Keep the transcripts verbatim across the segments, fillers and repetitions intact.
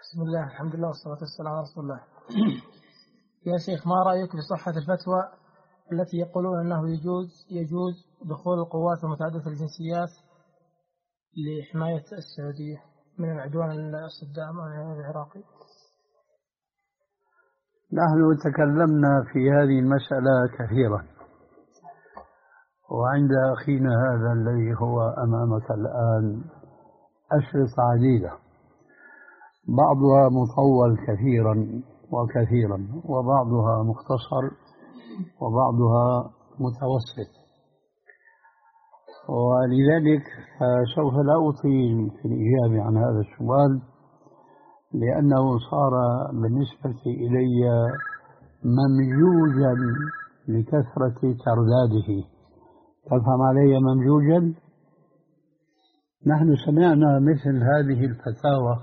بسم الله، الحمد لله والصلاة والسلام على رسول الله. يا شيخ، ما رأيك بصحة الفتوى التي يقولون أنه يجوز يجوز دخول القوات المتعددة الجنسيات لحماية السعودية من العدوان الصدام العراقي؟ نحن تكلمنا في هذه المسألة كثيرا، وعند أخينا هذا الذي هو أمامك الآن أشرطة عديدة، بعضها مطول كثيرا وكثيرا، وبعضها مختصر، وبعضها متوسط. ولذلك سوف لا أطيل في الإجابة عن هذا السؤال، لأنه صار بالنسبة إلي ممجوجا لكثرة ترداده. تفهم علي ممجوجا؟ نحن سمعنا مثل هذه الفتاوى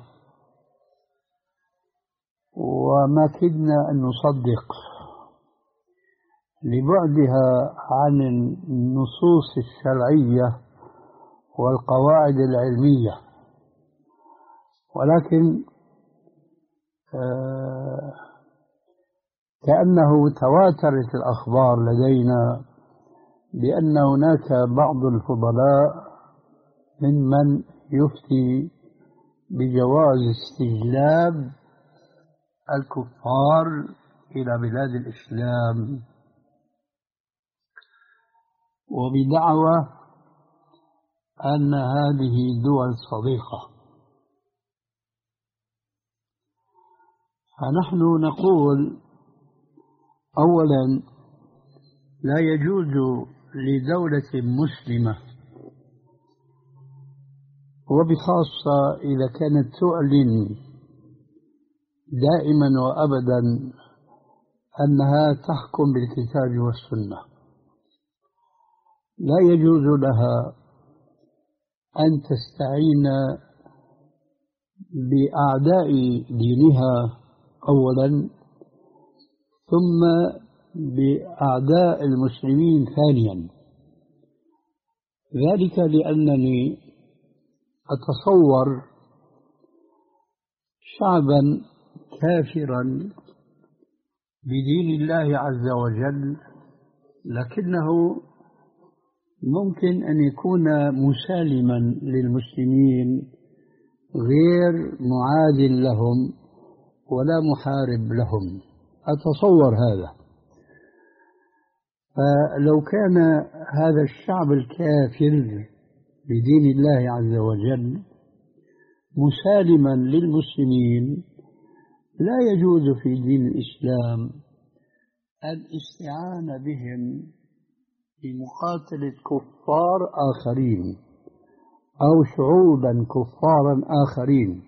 وما كدنا أن نصدق لبعدها عن النصوص الشرعية والقواعد العلمية، ولكن آه كأنه تواترت الأخبار لدينا بأن هناك بعض الفضلاء ممن يفتي بجواز استجلاب الكفار إلى بلاد الإسلام، وبدعوى أن هذه دول صديقة. فنحن نقول أولا لا يجوز لدولة مسلمة، وبخاصة إذا كانت تعلن دائما وأبدا أنها تحكم بالكتاب والسنة، لا يجوز لها أن تستعين بأعداء دينها أولا، ثم بأعداء المسلمين ثانيا. ذلك لأنني أتصور شعبا كافرا بدين الله عز وجل، لكنه ممكن أن يكون مسالما للمسلمين غير معاد لهم ولا محارب لهم. أتصور هذا. فلو كان هذا الشعب الكافر بدين الله عز وجل مسالما للمسلمين، لا يجوز في دين الإسلام الاستعانة بهم لمقاتلة كفار آخرين أو شعوبا كفارا آخرين.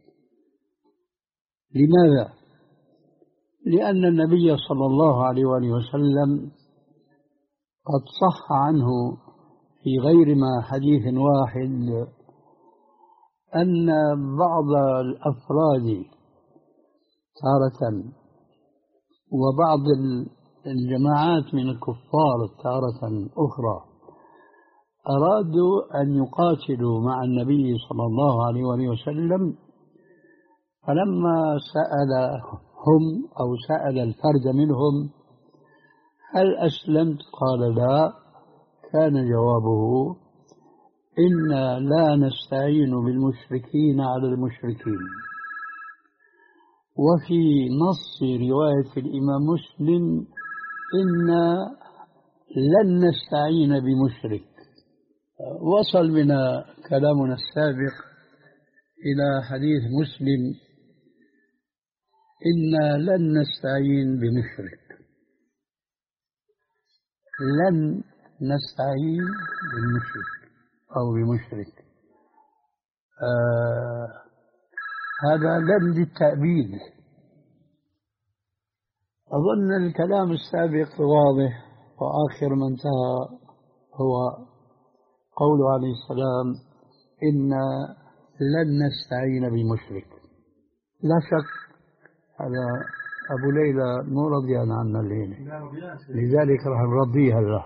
لماذا؟ لأن النبي صلى الله عليه وآله وسلم قد صح عنه في غير ما حديث واحد أن بعض الأفراد تارة وبعض الجماعات من الكفار تارة أخرى أرادوا أن يقاتلوا مع النبي صلى الله عليه وآله وسلم، فلما سألهم أو سأل الفرد منهم هل أسلمت؟ قال لا. كان جوابه إنا لا نستعين بالمشركين على المشركين. وفي نص رواية الإمام مسلم إنا لن نستعين بمشرك. وصل بنا كلامنا السابق إلى حديث مسلم إنا لن نستعين بمشرك، لن نستعين بالمشرك أو بمشرك. آه هذا لن للتأبيد. أظن الكلام السابق واضح، وآخر ما انتهى هو قوله عليه السلام إنا لن نستعين بمشرك. لا شك هذا أبو ليلى مو رضيان عنا الليلة، لذلك راح نرضيها له.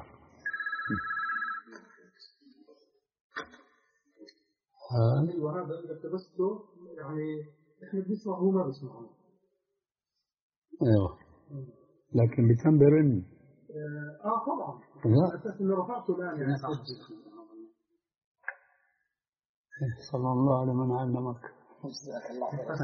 أيوة، هذا إذا اقتبسته يعني احنا بنسمع هو ما بيسمعنا. ايوه لكن بتنبرن. اه طبعا. لا اساس انه رفعته الان يعني. صلى الله على من علمك. جزاك الله خير.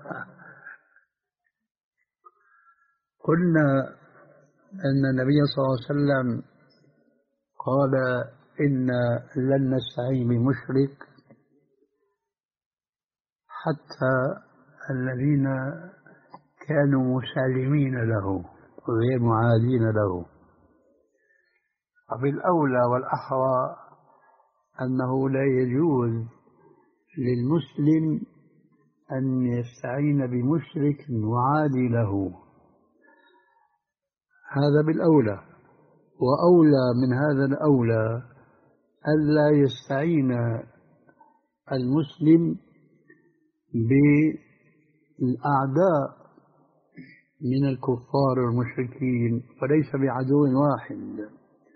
قلنا أن النبي صلى الله عليه وسلم قال إن لن نستعين بمشرك حتى الذين كانوا مسالمين له غير معادين له. وبالأولى والأحرى أنه لا يجوز للمسلم أن يستعين بمشرك معادي له، هذا بالأولى. وأولى من هذا الأولى ألا يستعين المسلم بالأعداء من الكفار والمشركين وليس بعدو واحد.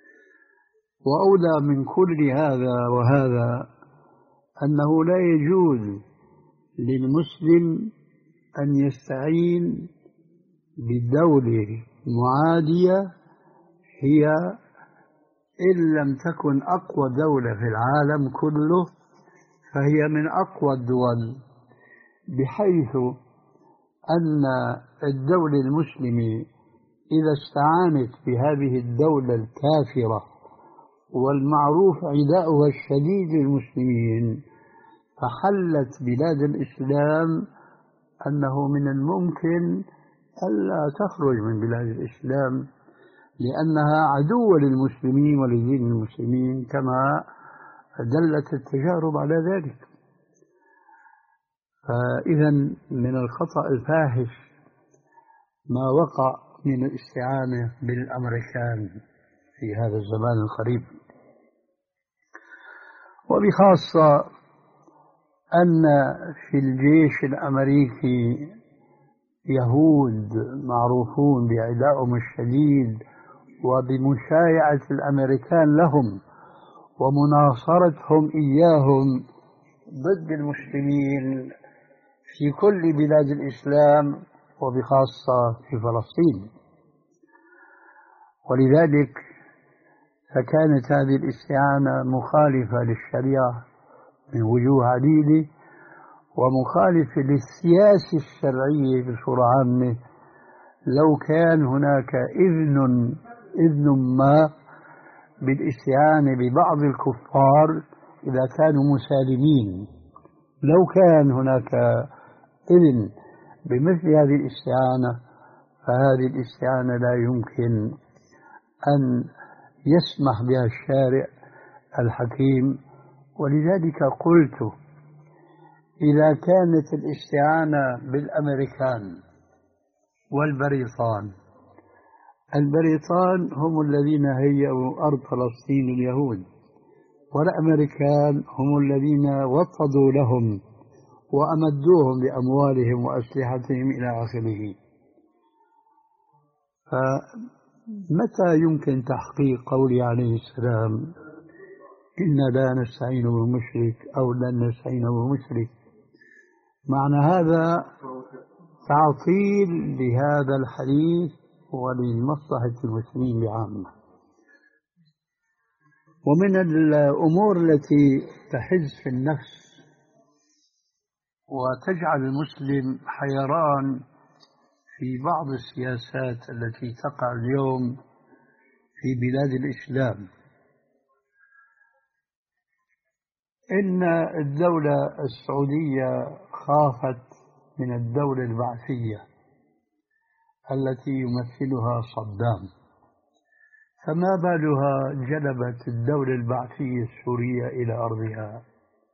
وأولى من كل هذا وهذا أنه لا يجوز للمسلم أن يستعين بدولة معادية هي إن لم تكن أقوى دولة في العالم كله فهي من أقوى الدول، بحيث أن الدولة المسلمة إذا استعانت بهذه الدولة الكافرة والمعروف عداؤها الشديد للمسلمين فحلت بلاد الإسلام أنه من الممكن ألا تخرج من بلاد الإسلام لأنها عدوة للمسلمين ولدين المسلمين كما دلت التجارب على ذلك. فإذا من الخطأ الفاحش ما وقع من الاستعانة بالأمريكان في هذا الزمان القريب، وبخاصة أن في الجيش الأمريكي يهود معروفون بعدائهم الشديد وبمشايعة الأمريكان لهم ومناصرتهم إياهم ضد المسلمين في كل بلاد الإسلام وبخاصة في فلسطين. ولذلك فكانت هذه الاستعانة مخالفة للشريعة من وجوه عديدة ومخالفة للسياسة الشرعية بصورة عامة. لو كان هناك إذن إذن ما بالاستعانة ببعض الكفار إذا كانوا مسالمين، لو كان هناك إذن بمثل هذه الاستعانة فهذه الاستعانة لا يمكن أن يسمح بها الشارع الحكيم. ولذلك قلت إذا كانت الاستعانة بالأمريكان والبريطان، البريطان هم الذين هيئوا أرض فلسطين اليهود، والأمريكان هم الذين وطدوا لهم وأمدوهم بأموالهم وأسلحتهم إلى آخره. فمتى يمكن تحقيق قولي عليه السلام إنا لا نستعين بالمشرك أو لن نستعين بالمشرك؟ معنى هذا تعطيل لهذا الحديث ولمصلحة المسلمين بعامة. ومن الأمور التي تحز في النفس وتجعل المسلم حيران في بعض السياسات التي تقع اليوم في بلاد الإسلام إن الدولة السعودية خافت من الدولة البعثية التي يمثلها صدام، فما بالها جلبت الدولة البعثية السورية إلى أرضها؟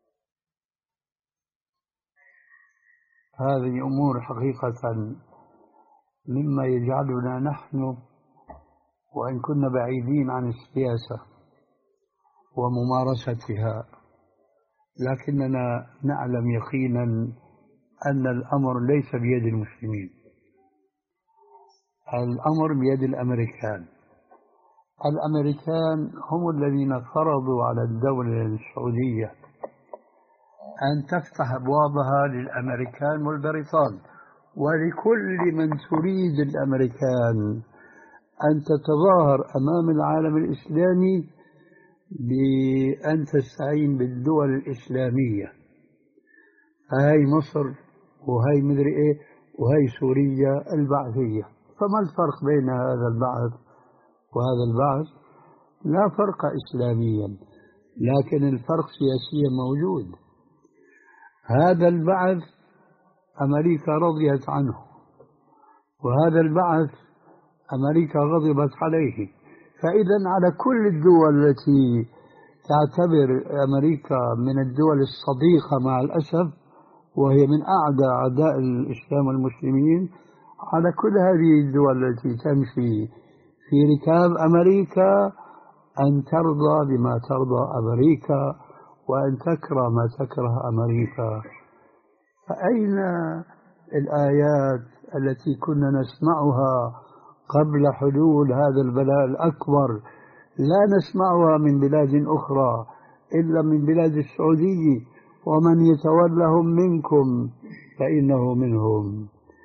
هذه أمور حقيقة مما يجعلنا نحن وإن كنا بعيدين عن السياسة وممارستها لكننا نعلم يقينا أن الأمر ليس بيد المسلمين، الأمر بيد الأمريكان. الأمريكان هم الذين فرضوا على الدولة السعودية أن تفتح أبوابها للأمريكان والبريطان ولكل من تريد الأمريكان أن تتظاهر أمام العالم الإسلامي بأن تستعين بالدول الإسلامية. هاي مصر وهي مدري إيه وهي سوريا البعثية. فما الفرق بين هذا البعث وهذا البعث؟ لا فرق إسلاميا، لكن الفرق سياسيا موجود. هذا البعث أمريكا رضيت عنه، وهذا البعث أمريكا غضبت عليه. فإذا على كل الدول التي تعتبر أمريكا من الدول الصديقة مع الأسف، وهي من أعدى أعداء الإسلام والمسلمين، على كل هذه الدول التي تمشي في ركاب أمريكا أن ترضى بما ترضى أمريكا وأن تكره ما تكره أمريكا. فأين الآيات التي كنا نسمعها قبل حلول هذا البلاء الأكبر؟ لا نسمعها من بلاد أخرى إلا من بلاد السعودية: ومن يتولهم منكم فإنه منهم.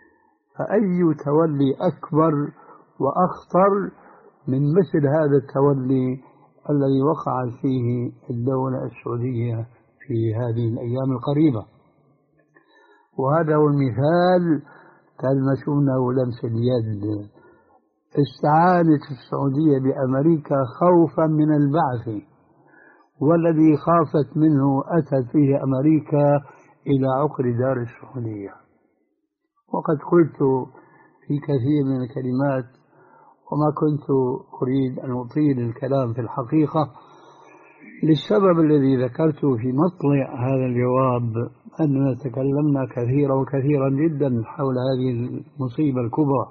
فأي تولي أكبر وأخطر من مثل هذا التولي الذي وقع فيه الدولة السعودية في هذه الأيام القريبة؟ وهذا هو المثال تلمسونه لمس اليد. استعانت السعودية بأمريكا خوفا من البعث، والذي خافت منه أتت فيه أمريكا إلى عقر دار السعودية. وقد قلت في كثير من الكلمات، وما كنت أريد أن أطيل الكلام في الحقيقة للسبب الذي ذكرته في مطلع هذا الجواب، أننا تكلمنا كثيرا وكثيرا جدا حول هذه المصيبة الكبرى.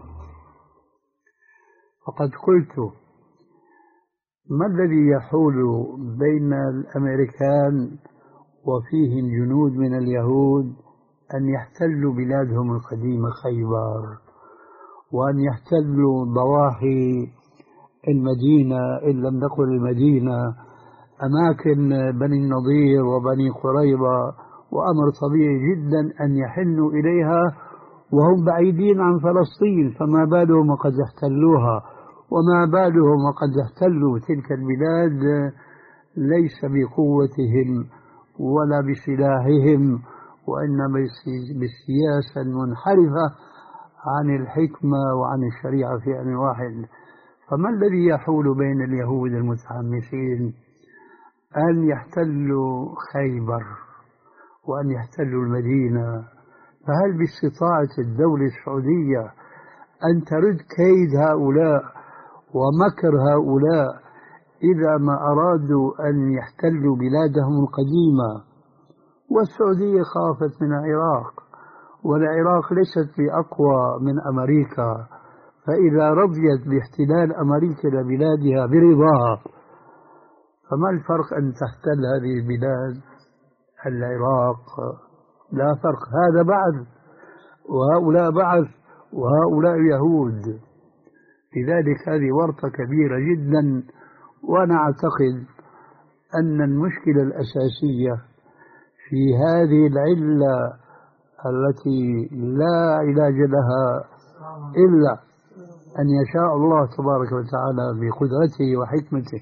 فقد قلت: ما الذي يحول بين الأمريكان وفيهم جنود من اليهود أن يحتلوا بلادهم القديمة خيبر، وأن يحتلوا ضواحي المدينة إن لم نقل المدينة، أماكن بني النضير وبني قريظة، وأمر طبيعي جدا أن يحنوا إليها وهم بعيدين عن فلسطين؟ فما بالهم وقد احتلوها، وما بالهم وقد احتلوا تلك البلاد ليس بقوتهم ولا بسلاحهم، وإنما بالسياسة المنحرفة عن الحكمة وعن الشريعة في آن واحد. فما الذي يحول بين اليهود المتحمسين أن يحتلوا خيبر وأن يحتلوا المدينة؟ فهل باستطاعة الدولة السعودية أن ترد كيد هؤلاء ومكر هؤلاء إذا ما أرادوا أن يحتلوا بلادهم القديمة؟ والسعودية خافت من العراق، والعراق ليست بأقوى من أمريكا، فإذا رضيت باحتلال أمريكا لبلادها برضاها، فما الفرق أن تحتل هذه البلاد العراق؟ لا فرق. هذا بعث وهؤلاء بعث وهؤلاء يهود. لذلك هذه ورطة كبيرة جدا. وأنا أعتقد أن المشكلة الأساسية في هذه العلة التي لا علاج لها إلا أن يشاء الله تبارك وتعالى بقدرته وحكمته.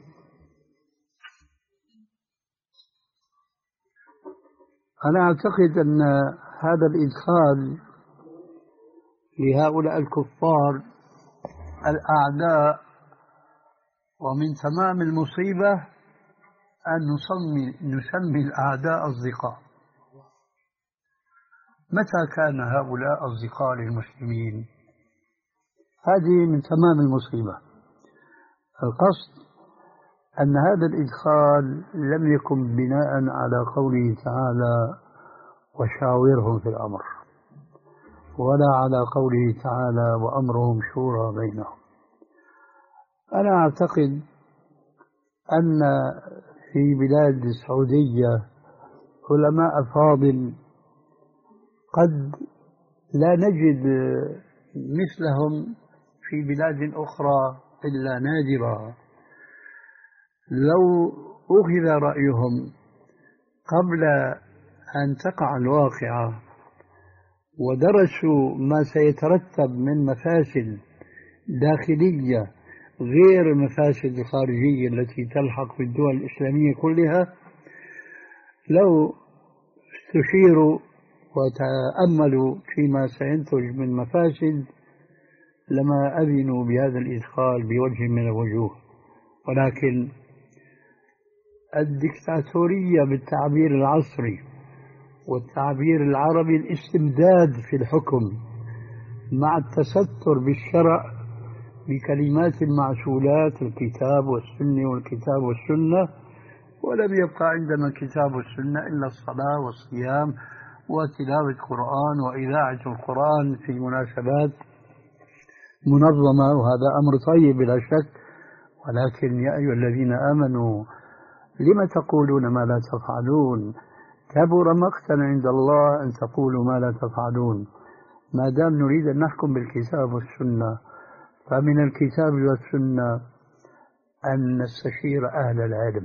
أنا أعتقد أن هذا الإدخال لهؤلاء الكفار الأعداء، ومن تمام المصيبة أن نسمي, نسمي الأعداء أصدقاء. متى كان هؤلاء أصدقاء للمسلمين؟ هذه من تمام المصيبة. القصد أن هذا الإدخال لم يكن بناء على قوله تعالى: وشاورهم في الأمر، ولا على قوله تعالى: وأمرهم شورى بينهم. أنا أعتقد أن في بلاد السعودية علماء فاضل قد لا نجد مثلهم في بلاد أخرى إلا نادرا. لو أخذ رأيهم قبل أن تقع الواقعة ودرسوا ما سيترتب من مفاسد داخلية غير المفاسد الخارجية التي تلحق بالدول الإسلامية كلها، لو استشيروا وتأملوا فيما سينتج من مفاسد لما أذنوا بهذا الإدخال بوجه من الوجوه. ولكن الدكتاتورية بالتعبير العصري والتعبير العربي الاستمداد في الحكم مع التستر بالشرع بكلمات المعسولات الكتاب والسنة والكتاب والسنة، ولم يبقى عندنا الكتاب والسنة إلا الصلاة والصيام وتلاوة القرآن وإذاعة القرآن في مناسبات منظمة، وهذا أمر طيب بلا شك. ولكن يا أيها الذين آمنوا لم تقولون ما لا تفعلون، كبر مقتا عند الله أن تقولوا ما لا تفعلون. ما دام نريد أن نحكم بالكتاب والسنة فمن الكتاب والسنة أن نستشير أهل العلم.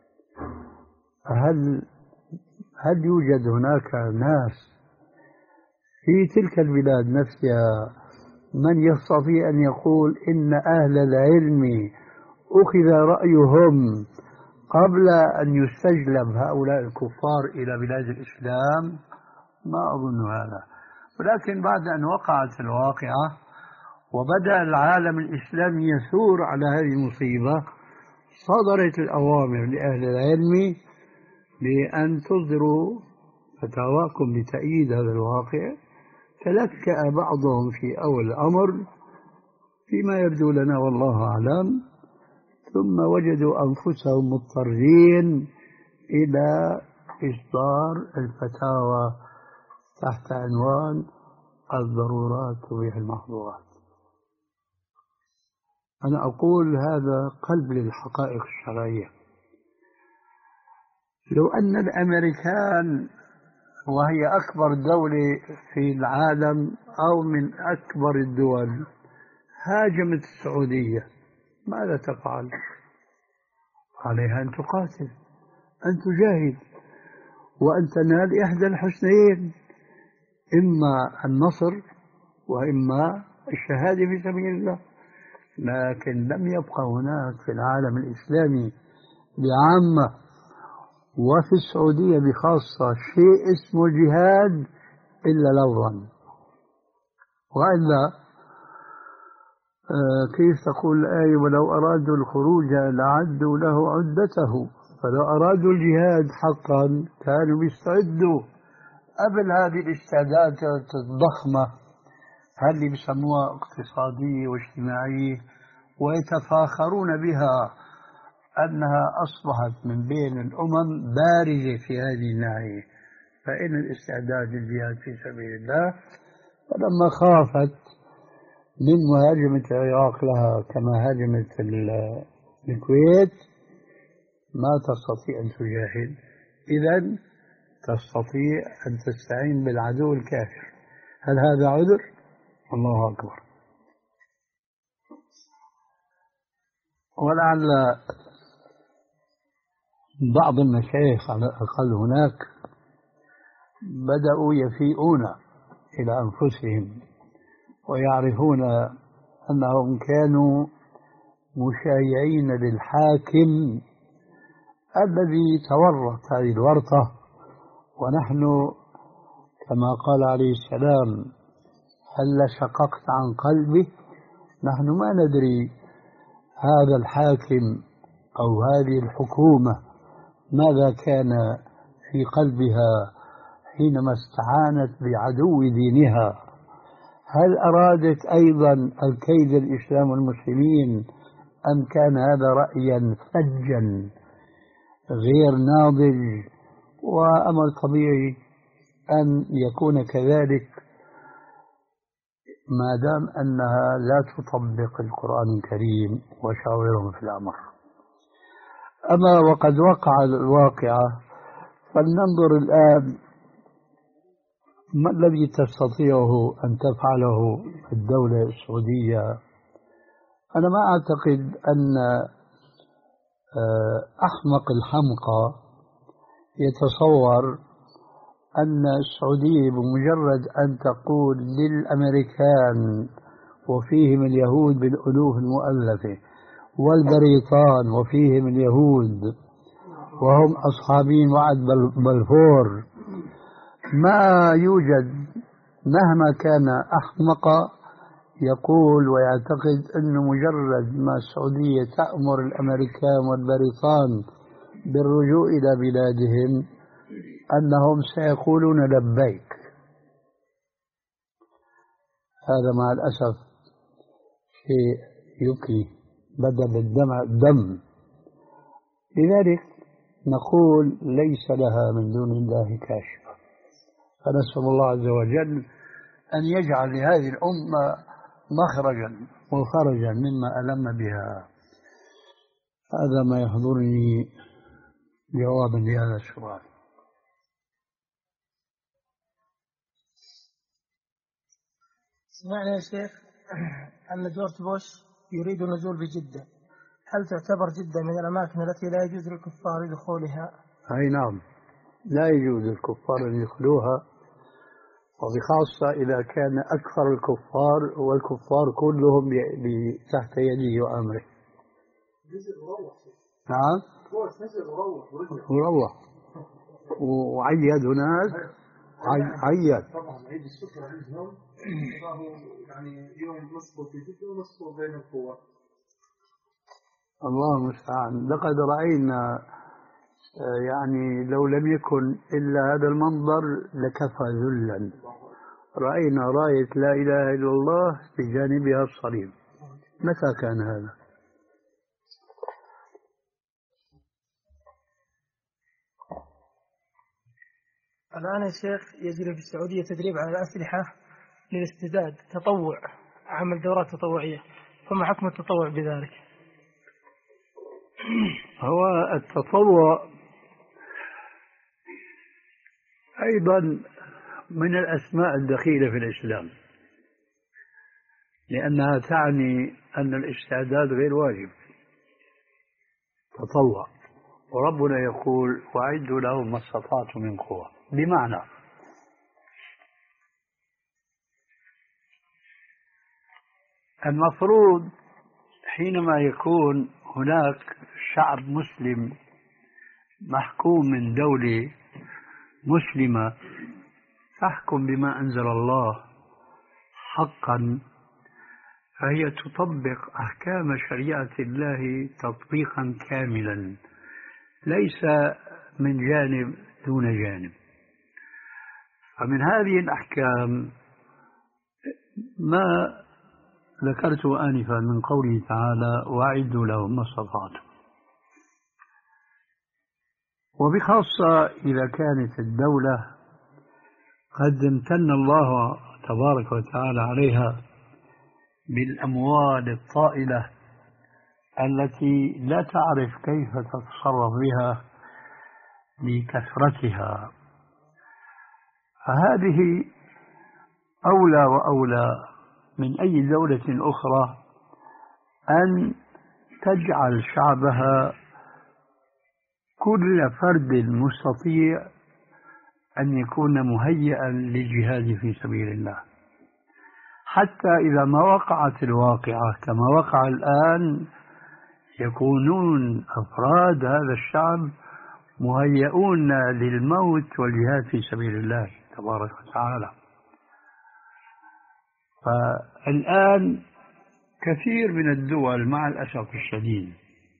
هل هل يوجد هناك ناس في تلك البلاد نفسها من يستطيع أن يقول إن أهل العلم أخذ رأيهم قبل أن يستجلب هؤلاء الكفار إلى بلاد الإسلام؟ ما أظن هذا. ولكن بعد أن وقعت الواقعة وبدأ العالم الإسلامي يثور على هذه المصيبة، صدرت الأوامر لأهل العلم بأن تصدروا فتاواكم لتأييد هذا الواقع. تلكأ بعضهم في أول الأمر فيما يبدو لنا والله أعلم، ثم وجدوا أنفسهم مضطرين إلى إصدار الفتاوى تحت عنوان الضرورات تبيح المحظورات. أنا أقول هذا قلب للحقائق الشرعية. لو أن الأمريكان وهي أكبر دولة في العالم أو من أكبر الدول هاجمت السعودية، ماذا تفعل؟ عليها أن تقاتل، أن تجاهد، وأن تنال إحدى الحسنيين، إما النصر وإما الشهادة في سبيل الله. لكن لم يبقى هناك في العالم الإسلامي بعامة وفي السعودية بخاصة شيء اسمه جهاد إلا لفظا. وإلا آه كيف تقول الآية ولو أرادوا الخروج لعدوا له عدته، فلو أرادوا الجهاد حقا كانوا بيستعدوا قبل هذه الاستعدادات الضخمة هذه بيسموها اقتصادية واجتماعية، ويتفاخرون بها أنها أصبحت من بين الأمم بارزة في هذه الناحية. فإن الاستعداد للجهاد في سبيل الله، فلما خافت من مهاجمة العراق لها كما هاجمت الكويت ما تستطيع أن تجاهد، إذن تستطيع أن تستعين بالعدو الكافر. هل هذا عذر؟ الله أكبر. ولعل بعض المشايخ على الأقل هناك بدأوا يفيئون إلى أنفسهم ويعرفون أنهم كانوا مشايعين للحاكم الذي تورط هذه الورطة. ونحن كما قال عليه السلام هل شققت عن قلبه، نحن ما ندري هذا الحاكم أو هذه الحكومة ماذا كان في قلبها حينما استعانت بعدو دينها. هل أرادت أيضا الكيد الإسلام والمسلمين أم كان هذا رأيا فجا غير ناضج؟ وأمر طبيعي أن يكون كذلك ما دام أنها لا تطبق القرآن الكريم وشاورهم في الأمر. أما وقد وقع الواقعة، فلننظر الآن ما الذي تستطيعه أن تفعله الدولة السعودية. أنا ما أعتقد أن أحمق الحمقى يتصور أن السعودية بمجرد أن تقول للأمريكان وفيهم اليهود بالألوف المؤلفة والبريطان وفيهم اليهود وهم أصحابين وعد بلفور، ما يوجد مهما كان أحمق يقول ويعتقد أنه مجرد ما السعودية تأمر الأمريكان والبريطان بالرجوع إلى بلادهم أنهم سيقولون لبيك. هذا مع الأسف شيء يبكي بدل الدمع دم. لذلك نقول ليس لها من دون الله كاشفة، فنسأل الله عز وجل أن يجعل لهذه الأمة مخرجا وفرجا مما ألم بها. هذا ما يحضرني جوابا لهذا السؤال. سمعنا يا شيخ أن جورج بوش يريد النزول بجدة، هل تعتبر جدة من الأماكن التي لا يجوز للكفار دخولها؟ أي نعم، لا يجوز للكفار أن يدخلوها، وبخاصة إذا كان أكثر الكفار والكفار كلهم تحت يده وأمره. نعم وروح وعيد هناك، عيد طبعا عيد الشكر عندهم فهو يعني يوم نصفه في جدة ونصفه بين القوى. الله المستعان. لقد رأينا يعني لو لم يكن إلا هذا المنظر لكفى ذلا. رأينا راية لا إله إلا الله بجانبها الصليب. متى كان هذا؟ الآن يا شيخ يجري في السعودية تدريب على الأسلحة للاستعداد تطوع، عمل دورات تطوعية، فما حكم التطوع بذلك؟ هو التطوع أيضا من الأسماء الدخيلة في الإسلام، لأنها تعني أن الاستعداد غير واجب، تطوع. وربنا يقول وأعدوا لهم ما استطعتم من قوة، بمعنى المفروض حينما يكون هناك شعب مسلم محكوم من دولة مسلمة تحكم بما أنزل الله حقا، فهي تطبق أحكام شريعة الله تطبيقا كاملا، ليس من جانب دون جانب. فمن هذه الأحكام ما ذكرته آنفا من قوله تعالى وأعدوا لهم ما استطعتم، وبخاصة إذا كانت الدولة قد امتن الله تبارك وتعالى عليها بالأموال الطائلة التي لا تعرف كيف تتصرف بها لكثرتها، فهذه أولى وأولى من أي دولة أخرى أن تجعل شعبها كل فرد مستطيع أن يكون مهيئا للجهاد في سبيل الله، حتى إذا ما وقعت الواقعة كما وقع الآن يكونون أفراد هذا الشعب مهيئون للموت والجهاد في سبيل الله تبارك وتعالى. فالآن كثير من الدول مع الأسف الشديد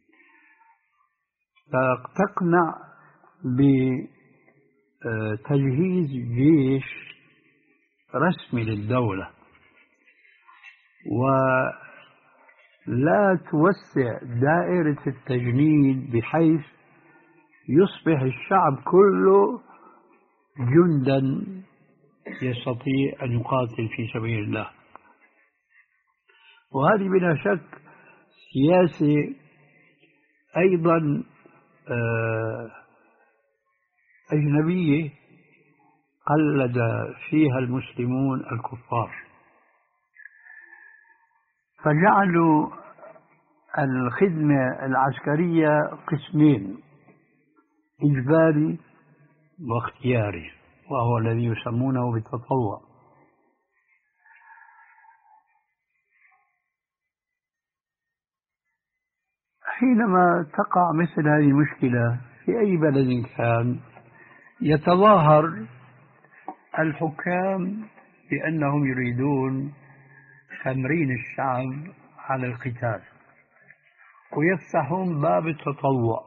تقنع بتجهيز جيش رسمي للدولة ولا توسع دائرة التجنيد بحيث يصبح الشعب كله جندا يستطيع أن يقاتل في سبيل الله. وهذه بلا شك سياسة أيضا أجنبية قلد فيها المسلمون الكفار، فجعلوا الخدمة العسكرية قسمين، إجباري واختياري. وهو الذي يسمونه بالتطوع. حينما تقع مثل هذه المشكلة في أي بلد كان، يتظاهر الحكام بأنهم يريدون تمرين الشعب على القتال ويفتحون باب التطوع.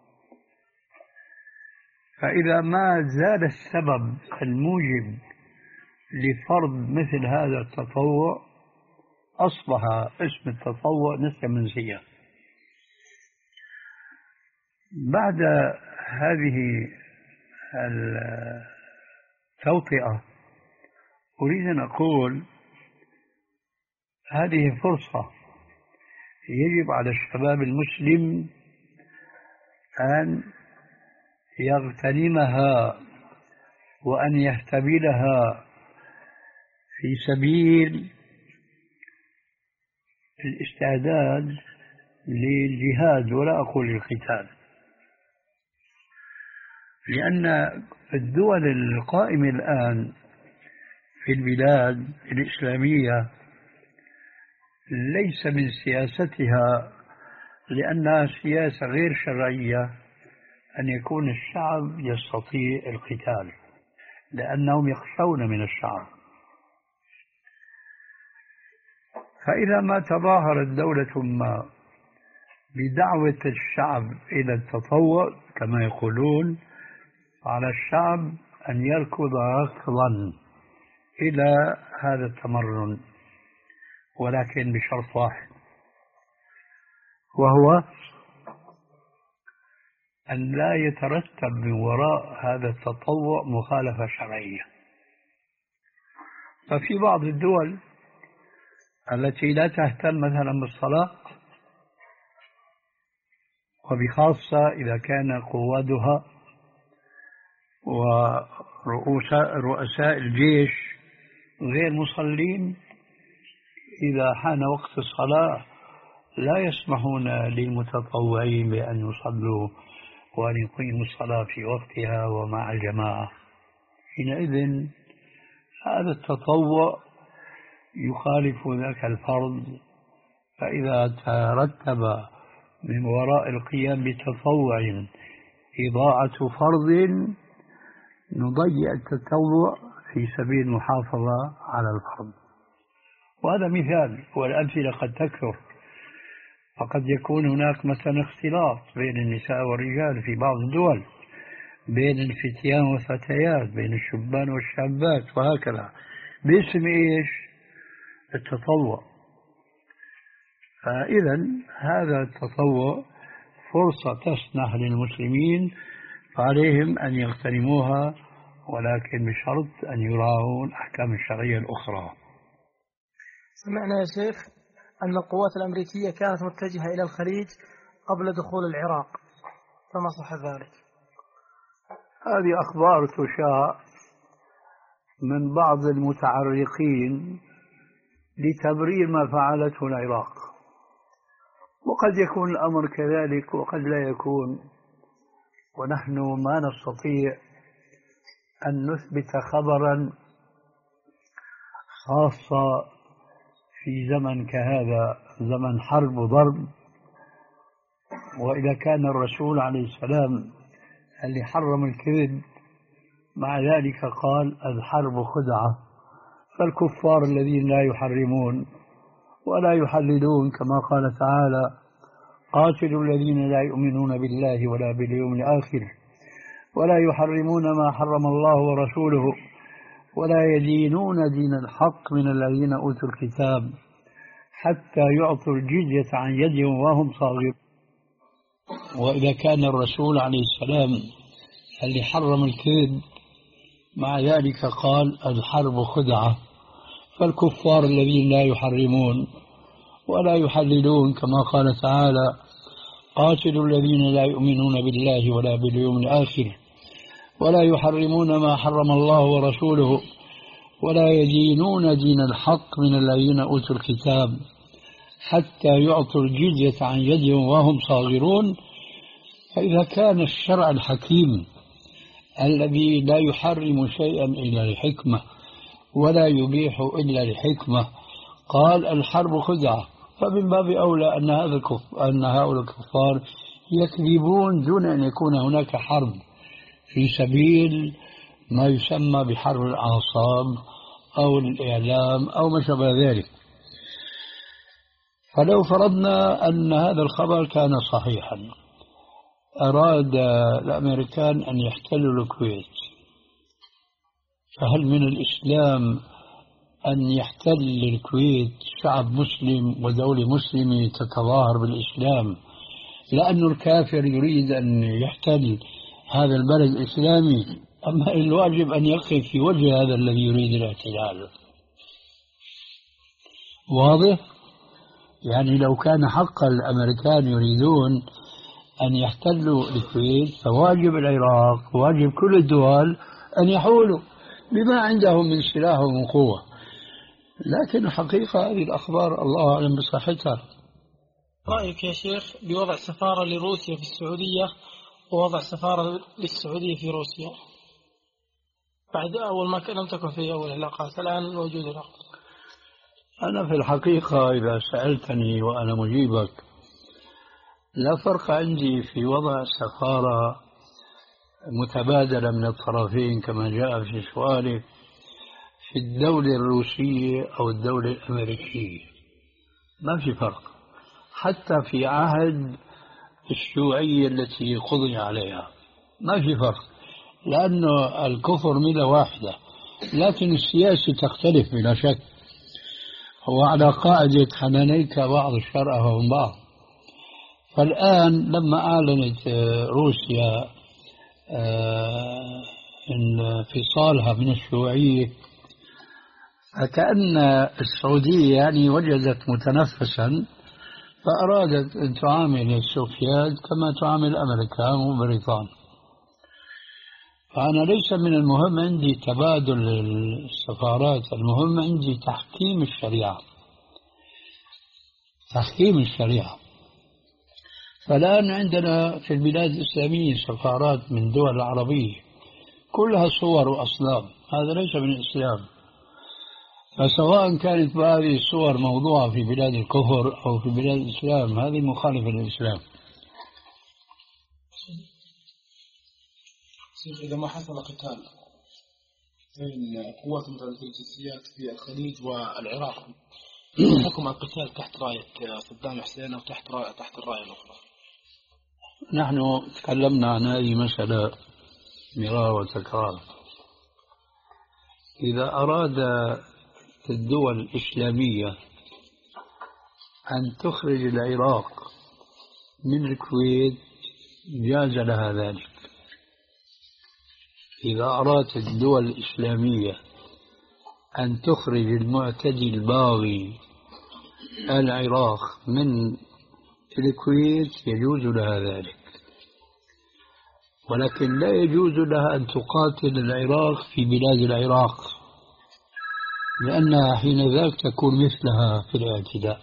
فإذا ما زال السبب الموجب لفرض مثل هذا التطوع، أصبح اسم التطوع نسيا منسيا. بعد هذه التوطئة أريد أن أقول هذه فرصة يجب على الشباب المسلم أن يغتنمها وأن يهتبلها في سبيل الاستعداد للجهاد، ولا أقول القتال، لأن الدول القائمة الآن في البلاد الإسلامية ليس من سياستها، لأنها سياسة غير شرعية، أن يكون الشعب يستطيع القتال، لأنهم يخشون من الشعب. فإذا ما تظاهرت دولة ما بدعوة الشعب إلى التطوع كما يقولون، على الشعب أن يركض ركضا إلى هذا التمرن، ولكن بشرط واحد، وهو أن لا يترتب من وراء هذا التطوع مخالفة شرعية. ففي بعض الدول التي لا تهتم مثلا بالصلاة، وبخاصة إذا كان قوادها ورؤساء الجيش غير مصلين، إذا حان وقت الصلاة لا يسمحون للمتطوعين بأن يصلوا وأن يقيموا الصلاة في وقتها ومع الجماعة. حينئذ هذا التطوع يخالف ذاك الفرض. فإذا ترتب من وراء القيام بتطوع إضاعة فرض، نضيع التطوع في سبيل المحافظة على الفرض. وهذا مثال، والأمثلة قد تكثر. فقد يكون هناك مثلا اختلاط بين النساء والرجال في بعض الدول، بين الفتيان والفتيات، بين الشبان والشابات، وهكذا، باسم إيش؟ التطوع. فإذا هذا التطوع فرصة تسنح للمسلمين، فعليهم أن يغتنموها، ولكن بشرط أن يراعون الأحكام الشرعية الأخرى. سمعنا يا شيخ أن القوات الأمريكية كانت متجهة إلى الخليج قبل دخول العراق، فما صح ذلك؟ هذه أخبار تشاع من بعض المتعرقين لتبرير ما فعلته العراق، وقد يكون الأمر كذلك وقد لا يكون، ونحن ما نستطيع أن نثبت خبرا خاصة في زمن كهذا، زمن حرب وضرب. وإذا كان الرسول عليه السلام اللي حرم الكذب مع ذلك قال الحرب خدعة، فالكفار الذين لا يحرمون ولا يحللون كما قال تعالى قاتلوا الذين لا يؤمنون بالله ولا باليوم الآخر ولا يحرمون ما حرم الله ورسوله ولا يدينون دين الحق من الذين أوتوا الكتاب حتى يعطوا الجزية عن يد وهم صاغرون. وإذا كان الرسول عليه السلام اللي حرم الكذب مع ذلك قال الحرب خدعة، فالكفار الذين لا يحرمون ولا يحللون كما قال تعالى قاتلوا الذين لا يؤمنون بالله ولا باليوم الآخر ولا يحرمون ما حرم الله ورسوله ولا يدينون دين الحق من الذين أوتوا الكتاب حتى يعطوا الجزية عن يد وهم صاغرون. فإذا كان الشرع الحكيم الذي لا يحرم شيئا إلا لحكمة ولا يبيح إلا لحكمة، قال الحرب خدعة، فمن باب أولى أن هذا الكف... أن هؤلاء الكفار يكذبون دون أن يكون هناك حرب في سبيل ما يسمى بحرب الأعصاب أو الإعلام أو ما شابه ذلك. فلو فرضنا أن هذا الخبر كان صحيحا، أراد الأمريكان أن يحتلوا الكويت، فهل من الإسلام أن يحتل الكويت شعب مسلم ودولة مسلمة تتظاهر بالإسلام لأن الكافر يريد أن يحتل هذا البلد الإسلامي؟ أما الواجب أن يقف في وجه هذا الذي يريد الاحتلال. واضح؟ يعني لو كان حقا الأمريكان يريدون أن يحتلوا الكويت فواجب العراق وواجب كل الدول أن يحولوا بما عندهم من سلاح ومن قوة. لكن الحقيقة هذه الأخبار الله أعلم بصحتها. رأيك يا شيخ بوضع سفارة لروسيا في السعودية ووضع سفارة للسعودية في روسيا بعد أول ما لم تكن في أول علاقات، الآن موجود العلاقات؟ أنا في الحقيقة إذا سألتني وأنا مجيبك لا فرق عندي في وضع سفارة متبادلة من الطرفين كما جاء في سؤالك في الدولة الروسية أو الدولة الأمريكية، ما في فرق. حتى في عهد الشيوعية التي قضي عليها ما في فرق، لأنه الكفر ملة واحدة، لكن السياسة تختلف بلا شك، وعلى قاعدة حنانيك بعض الشرع من بعض. فالآن لما أعلنت روسيا انفصالها من الشيوعية فكأن السعودية يعني وجدت متنفسا فأرادت أن تعامل السوفيات كما تعامل الأمريكان وبريطانيا. فأنا ليس من المهم عندي تبادل السفارات، المهم عندي تحكيم الشريعة، تحكيم الشريعة. فالآن عندنا في البلاد الإسلامية سفارات من دول عربية كلها صور وأصنام، هذا ليس من الإسلام. فسواء كانت هذه الصور موضوعة في بلاد الكفر أو في بلاد الإسلام هذه مخالفة للإسلام. إذا ما حصل قتال بين قوات متعددة الجنسيات في الخليج والعراق، حكم القتال تحت راية صدام حسين أو تحت راية تحت الراية الأخرى؟ نحن تكلمنا عن هذه المسألة مرارا وتكرارا. إذا أراد الدول الإسلامية أن تخرج العراق من الكويت جاز لها ذلك. إذا أرادت الدول الإسلامية أن تخرج المعتدي الباغي العراق من الكويت يجوز لها ذلك، ولكن لا يجوز لها أن تقاتل العراق في بلاد العراق، لأنها حين ذاك تكون مثلها في الاعتداء.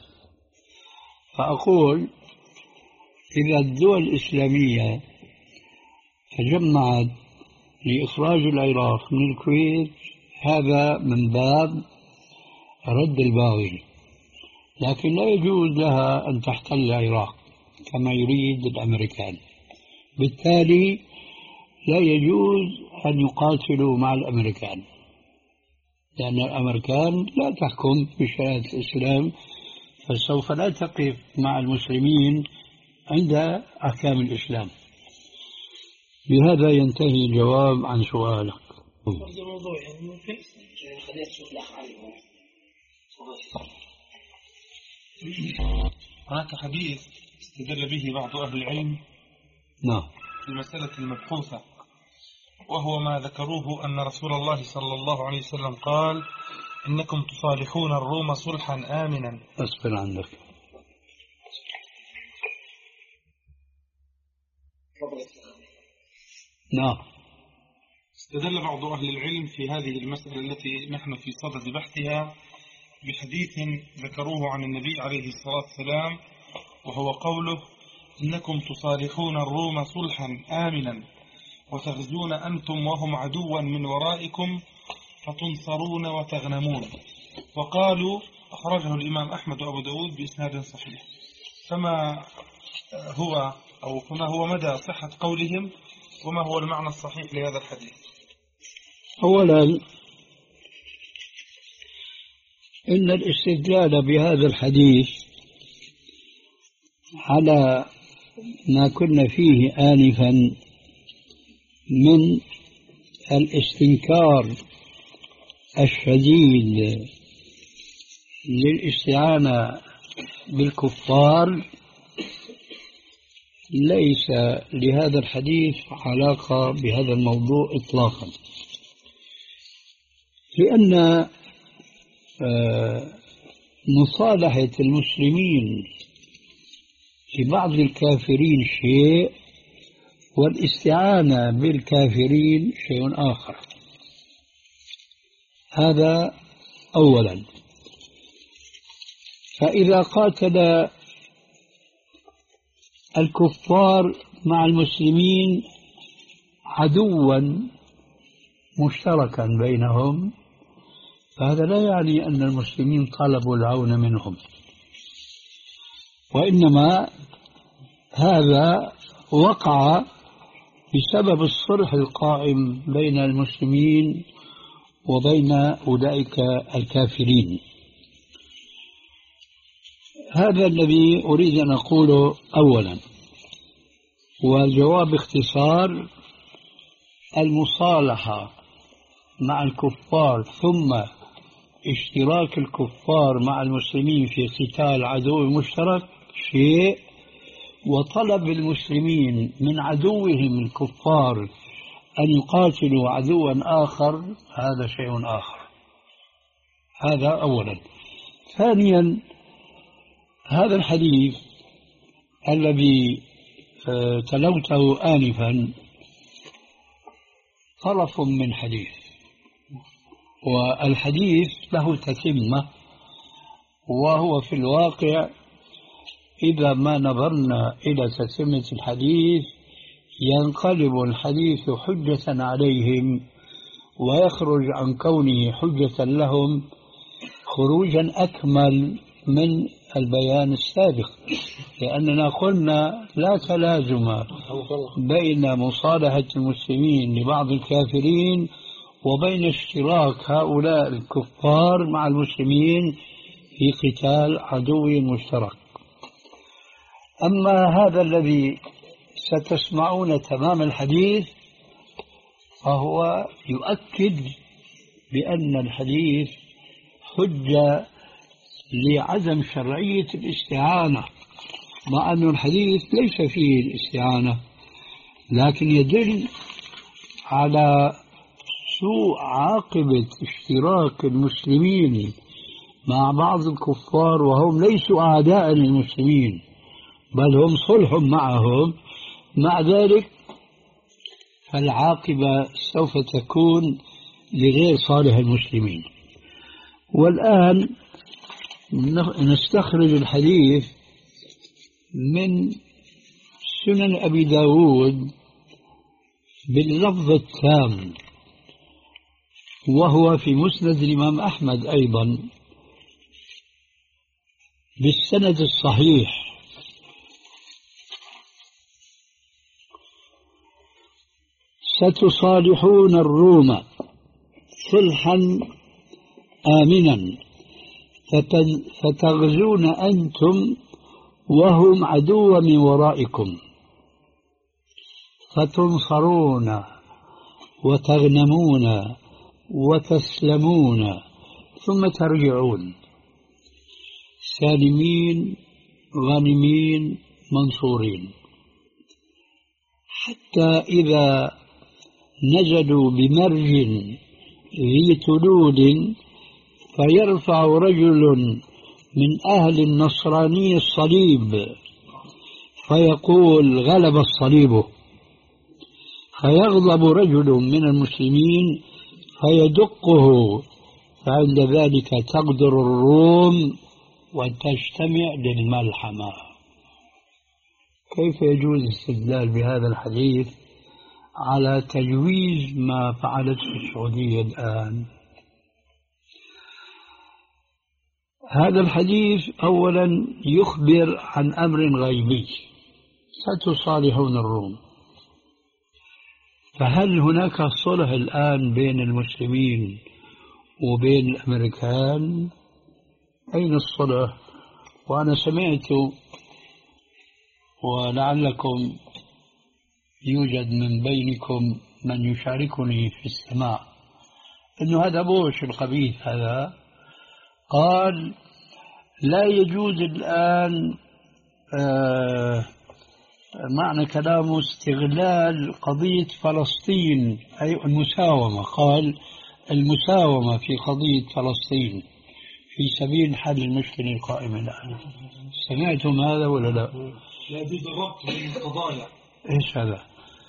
فأقول إذا الدول الإسلامية تجمعت لإخراج العراق من الكويت هذا من باب رد الباغي، لكن لا يجوز لها أن تحتل العراق كما يريد الأمريكان. بالتالي لا يجوز أن يقاتلوا مع الأمريكان، لأن الأمريكان لا تحكم بشريعة الإسلام، فسوف لا تقف مع المسلمين عند أحكام الإسلام. بهذا ينتهي الجواب عن سؤالك. الموضوع يعني ممكن خلينا نشوف الأخ علي. هناك حديث استدل به بعض أهل العلم نعم في المسألة المبحوثة، وهو ما ذكروه أن رسول الله صلى الله عليه وسلم قال: إنكم تصالحون الروم صلحا آمنا. أصبر عندك. نعم. استدل بعض أهل العلم في هذه المسألة التي نحن في صدد بحثها بحديث ذكروه عن النبي عليه الصلاة والسلام، وهو قوله: إنكم تصالحون الروم صلحا آمنا وتغزون أنتم وهم عدوا من ورائكم فتنصرون وتغنمون. وقالوا أخرجه الإمام أحمد وأبو داود بإسناد صحيح. فما هو أو فما هو مدى صحة قولهم وما هو المعنى الصحيح لهذا الحديث؟ أولا إن الاستدلال بهذا الحديث على ما كنا فيه آنفا من الاستنكار الشديد للاستعانة بالكفار ليس لهذا الحديث علاقة بهذا الموضوع إطلاقا، لأن مصالحة المسلمين لبعض الكافرين شيء والاستعانة بالكافرين شيء آخر. هذا أولا. فإذا قاتل الكفار مع المسلمين عدوا مشتركا بينهم فهذا لا يعني أن المسلمين طلبوا العون منهم، وإنما هذا وقع بسبب الصلح القائم بين المسلمين وبين أولئك الكافرين. هذا الذي أريد أن أقوله أولا. والجواب باختصار: المصالحة مع الكفار ثم اشتراك الكفار مع المسلمين في قتال عدو مشترك شيء، وطلب المسلمين من عدوهم الكفار أن يقاتلوا عدوا آخر هذا شيء آخر. هذا أولا. ثانيا، هذا الحديث الذي تلوته آنفا طرف من حديث، والحديث له تتمة، وهو في الواقع إذا ما نظرنا إلى تتمة الحديث ينقلب الحديث حجة عليهم ويخرج عن كونه حجة لهم خروجا أكمل من البيان السابق، لأننا قلنا لا تلازم بين مصالحة المسلمين لبعض الكافرين وبين اشتراك هؤلاء الكفار مع المسلمين في قتال عدو مشترك. أما هذا الذي ستسمعون تمام الحديث فهو يؤكد بأن الحديث حجة لعدم شرعية الاستعانة، مع أن الحديث ليس فيه الاستعانة، لكن يدل على سوء عاقبة اشتراك المسلمين مع بعض الكفار وهم ليسوا أعداء للمسلمين بل هم صلح معهم. مع ذلك فالعاقبة سوف تكون لغير صالح المسلمين. والآن نستخرج الحديث من سنن أبي داود باللفظ التام، وهو في مسند الإمام أحمد أيضا بالسند الصحيح: ستصالحون الروم صلحا آمنا فتغزون أنتم وهم عدو من ورائكم فتنصرون وتغنمون وتسلمون ثم ترجعون سالمين غانمين منصورين، حتى إذا نزلوا بمرج ذي تلول فيرفع رجل من أهل النصراني الصليب فيقول: غلب الصليب، فيغضب رجل من المسلمين فيدقه، فعند ذلك تقدر الروم وتجتمع للملحمة. كيف يجوز الاستدلال بهذا الحديث على تجويز ما فعلته السعودية الآن. هذا الحديث أولا يخبر عن أمر غيبي، ستصالحون الروم. فهل هناك صلح الآن بين المسلمين وبين الأمريكان؟ أين الصلح؟ وأنا سمعت ولعلكم يوجد من بينكم من يشاركني في السماع أنه هذا بوش الخبيث هذا قال لا يجوز الآن آه معنى كلامه استغلال قضية فلسطين، أي المساومة، قال المساومة في قضية فلسطين في سبيل حل المشكلة القائمة الآن. سمعتم هذا ولا لا؟ يجوز الربط بين القضايا. إيش هذا؟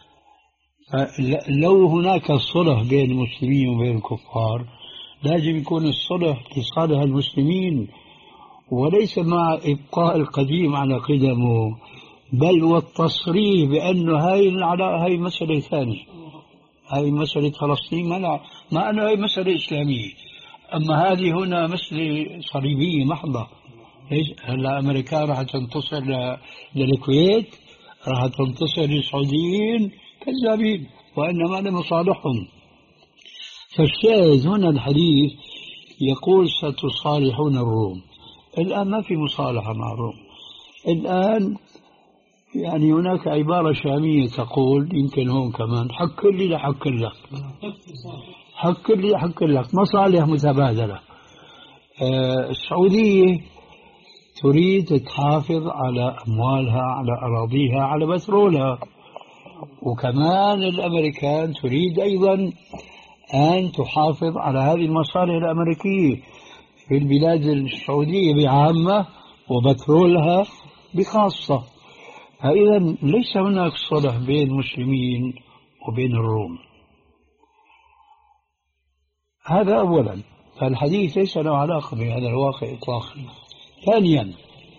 لو هناك صلح بين المسلمين وبين الكفار لازم يكون الصلح لصالح المسلمين وليس مع إبقاء القديم على قدمه، بل والتصريح بأنه هاي العلاقة هاي مسألة ثانية، هاي مسألة فلسطين ما ما أنه هاي مسألة إسلامية، أما هذه هنا مسألة صليبية محضة. هلا أمريكا راح تنتصر للكويت، راح تنتصر للسعوديين، كذابين، وإنما لمصالحهم. فالشاهد هنا الحديث يقول ستصالحون الروم. الآن ما في مصالحة مع الروم. الآن يعني هناك عبارة شامية تقول، يمكن هون كمان، حك لي لحك لك، حك لي لحك لك، مصالح متبادلة. آه السعودية تريد تحافظ على أموالها، على أراضيها، على بترولها، وكمان الأمريكان تريد أيضا أن تحافظ على هذه المصالح الأمريكية في البلاد السعودية بعامة وبترولها بخاصة. فإذا ليس هناك صلح بين المسلمين وبين الروم. هذا أولا، فالحديث ليس له علاقة بهذا الواقع إطلاقا. ثانيا،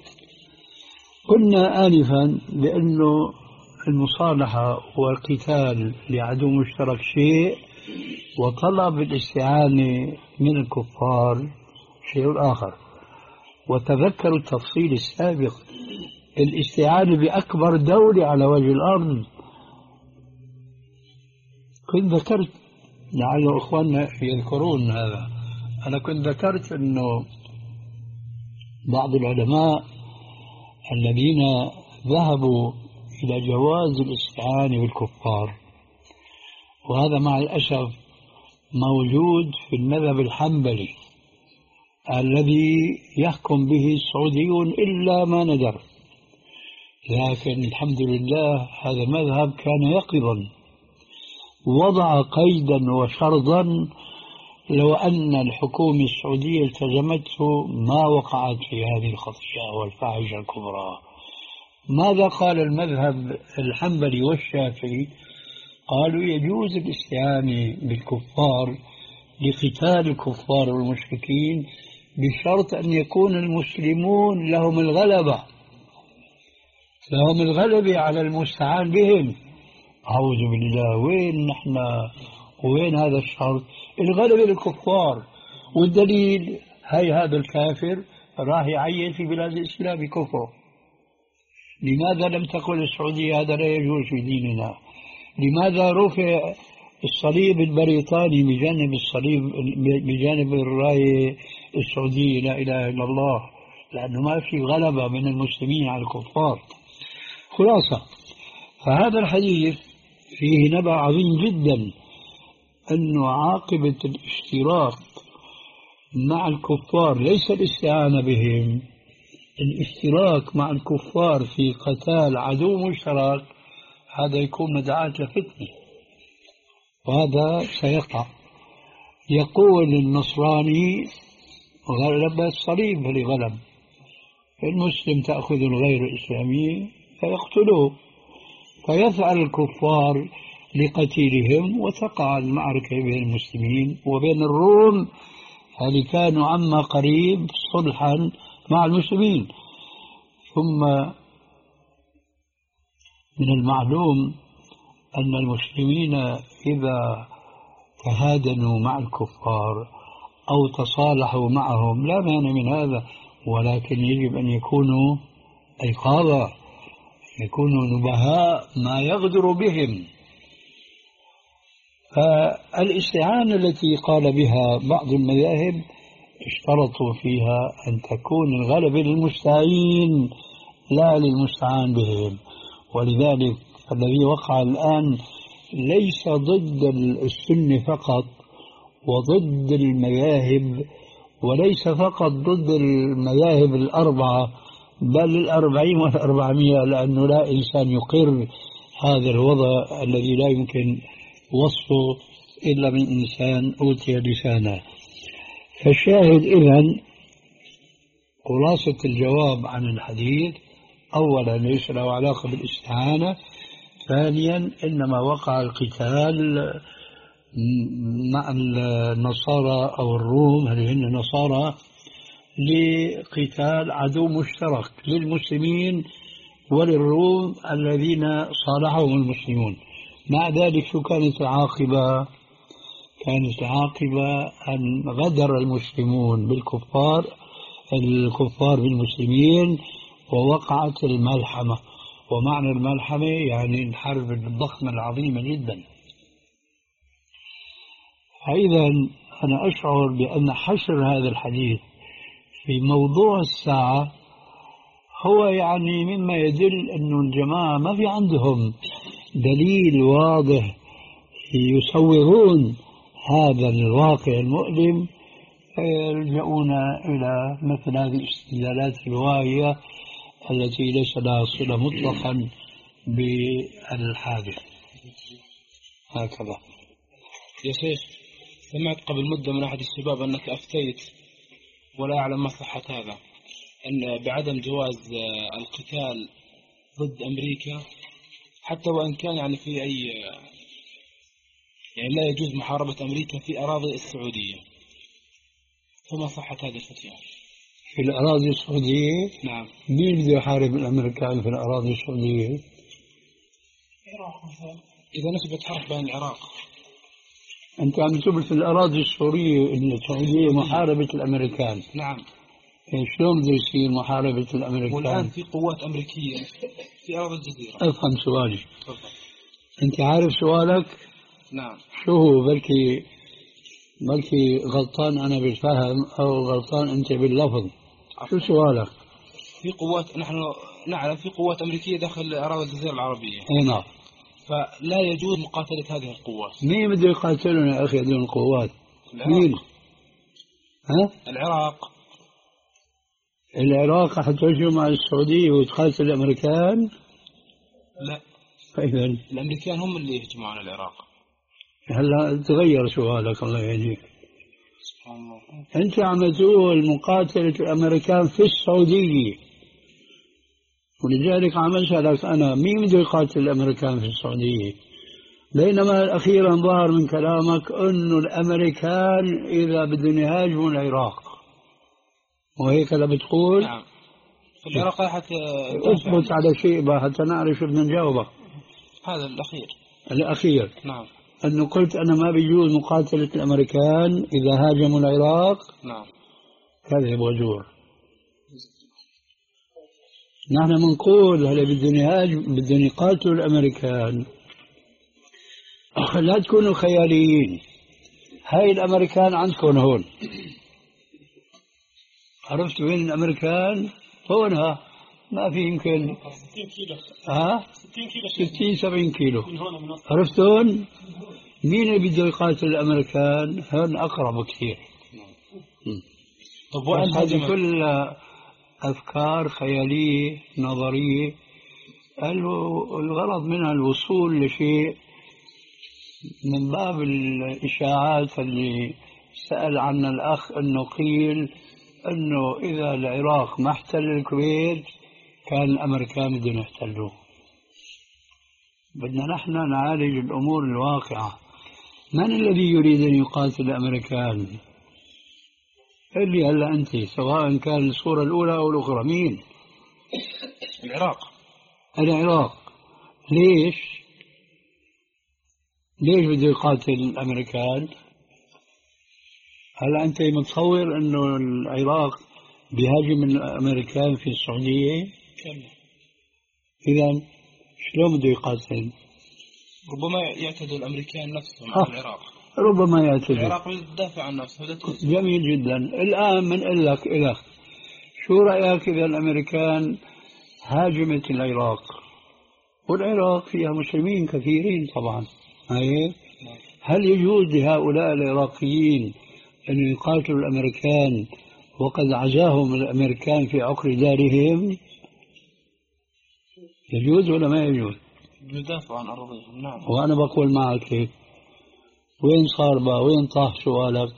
قلنا آنفا بأنه المصالحة والقتال لعدو مشترك شيء، وطلب الاستعانة من الكفار شيء آخر. وتذكروا التفصيل السابق، الاستعانة بأكبر دولة على وجه الأرض. كنت ذكرت، لعل إخواننا يذكرون هذا، أنا كنت ذكرت أنه بعض العلماء الذين ذهبوا إلى جواز الاستعانة بالكفار، وهذا مع الأسف موجود في المذهب الحنبلي الذي يحكم به السعوديون إلا ما ندر، لكن الحمد لله هذا مذهب كان يقظا، وضع قيدا وشرطا لو أن الحكومة السعودية التزمته ما وقعت في هذه الخطيئة والفاحشة الكبرى. ماذا قال المذهب الحنبلي والشافعي؟ قالوا يجوز الاستعانة بالكفار لقتال الكفار والمشركين بشرط أن يكون المسلمون لهم الغلبة، لهم الغلبة على المستعان بهم. أعوذ بالله، وين نحن وين هذا الشرط؟ الغلبة للكفار، والدليل هي هذا الكافر راح يعين في بلاد الإسلام بكفره. لماذا لم تقل السعودية هذا لا يجوز في ديننا؟ لماذا رفع الصليب البريطاني بجانب الصليب بجانب الراية السعودية لا إله إلا الله؟ لأنه ما في غلبة من المسلمين على الكفار. خلاصة، فهذا الحديث فيه نبأ عظيم جدا، أنه عاقبة الاشتراك مع الكفار ليس الاستعانة بهم، الاشتراك مع الكفار في قتال عدو مشترك، هذا يكون مدعاة لفتنة، وهذا سيقع. يقول النصراني غلب الصليب لغلب، المسلم تأخذ الغير الإسلامي فيقتله، فيفعل الكفار لقتيلهم، وتقع المعركة بين المسلمين وبين الروم، هل كانوا عما قريب صلحا مع المسلمين. ثم من المعلوم أن المسلمين إذا تهادنوا مع الكفار أو تصالحوا معهم لا مانع من هذا، ولكن يجب أن يكونوا أيقاظة، يكونوا نبهاء ما يغدر بهم. فالاستعانة التي قال بها بعض المذاهب اشترطوا فيها أن تكون الغلبة للمستعين لا للمستعان بهم، ولذلك الذي وقع الآن ليس ضد السنة فقط وضد المذاهب، وليس فقط ضد المذاهب الأربعة بل الأربعين والأربعمية، لأنه لا إنسان يقر هذا الوضع الذي لا يمكن وصفه إلا من إنسان أوتي لسانه. فالشاهد إذن خلاصة الجواب عن الحديث: أولا ليس له علاقة بالاستعانة، ثانيا إنما وقع القتال مع النصارى أو الروم، هل هن نصارى، لقتال عدو مشترك للمسلمين وللروم الذين صالحهم المسلمون. مع ذلك شو كانت العاقبة؟ كانت العاقبة أن غدر المسلمون بالكفار الكفار بالمسلمين ووقعت الملحمة. ومعنى الملحمة يعني الحرب الضخمة العظيمة جدا. فإذا أنا أشعر بأن حشر هذا الحديث في موضوع الساعة هو يعني مما يدل أن الجماعة ما في عندهم دليل واضح يسوغون هذا الواقع المؤلم، فيلجؤون إلى مثل هذه الاستدلالات الواهية التي ليس لها صلة مطلقا بالحادث. هكذا. يا شيخ، سمعت قبل مدة من أحد الشباب أنك أفتيت ولا أعلم ما صحة هذا، أن بعدم جواز القتال ضد أمريكا حتى وإن كان يعني في أي يعني لا يجوز محاربة أمريكا في أراضي السعودية، فما صحة هذه الفتوى؟ في الأراضي السعودية؟ نعم. مين بده يحارب الأمريكان في الأراضي السعودية؟ العراق مثلا. إذا نسبت حرب بين العراق. أنت عم تقول في الأراضي السورية إن السعودية محاربة الأمريكان. نعم. شلون بده يصير محاربة الأمريكان؟ والآن في قوات أمريكية في أراضي الجزيرة. أفهم سؤالي. تفضل. أنت عارف سؤالك؟ نعم. شو هو؟ بلكي بلكي غلطان أنا بالفهم أو غلطان أنت باللفظ. شو سؤالك؟ في قوات، نحن نعلم في قوات أمريكية داخل أراضي الجزيرة العربية. أي نعم. فلا يجوز مقاتلة هذه القوات. مين بده يقاتلون يا أخي هذول القوات؟ مين؟ ها؟ العراق. العراق حتوجه مع السعودية وتقاتل الأمريكان؟ لا. فإذا الأمريكان هم اللي يهجموا على العراق. هلا تغير سؤالك الله يهديك. سبحان الله. أنت عم تقول مقاتلة الأمريكان في السعودية، ولذلك عم أسألك أنا مين بده يقاتل الأمريكان في السعودية؟ بينما أخيرا ظهر من كلامك أنه الأمريكان إذا بدهم يهاجموا العراق، وهيك لا بتقول؟ نعم. في العراق حتى اثبت على شيء بقى حتى نعرف شو بدنا نجاوبك. هذا الأخير. الأخير. نعم. أنه قلت أنا ما بيجوز مقاتلة الأمريكان إذا هاجموا العراق. نعم. كذب وزور. نحن بنقول هلا بدهم يهاجم بدهم يقاتلوا الأمريكان، لا تكونوا خياليين. هاي الأمريكان عندكم هون، عرفت وين الأمريكان؟ هونها ما في يمكن ستين كيلو. ها؟ ستين كيلو. ستين سبعين كيلو. من هون من عرفتون؟ مين اللي بده يقاتل الأمريكان؟ هون أقرب كثير. طب وين هذه كل أفكار خيالية نظرية الغرض منها الوصول لشيء من باب الإشاعات اللي سأل عنها الأخ، أنه قيل أنه إذا العراق ما احتل الكويت كان الأمريكان بدهم يحتلوه. بدنا نحن نعالج الأمور الواقعة. من الذي يريد أن يقاتل الأمريكان؟ اللي هلا أنت سواء كان الصورة الأولى أو الأخرى مين؟ العراق. العراق. ليش؟ ليش بده يقاتل الأمريكان؟ هل أنت متصور أنه العراق بيهاجم الأمريكان في السعودية؟ إذا شلون بده يقاتل؟ ربما يعتدوا الأمريكان نفسهم على العراق. ربما يعتدوا. العراق يدافع عن نفسه. جميل جدا. الآن بنقول لك إلك شو رأيك إذا الأمريكان هاجمت العراق؟ والعراق فيها مسلمين كثيرين طبعا. هاي هل يجوز لهؤلاء العراقيين أن يقاتلوا الأمريكان وقد عزاهم الأمريكان في عقر دارهم؟ يجوز ولا ما يجوز؟ يدافع عن أرضهم. نعم. وأنا بقول معك هيك. وين صار بقى؟ وين طاح سؤالك؟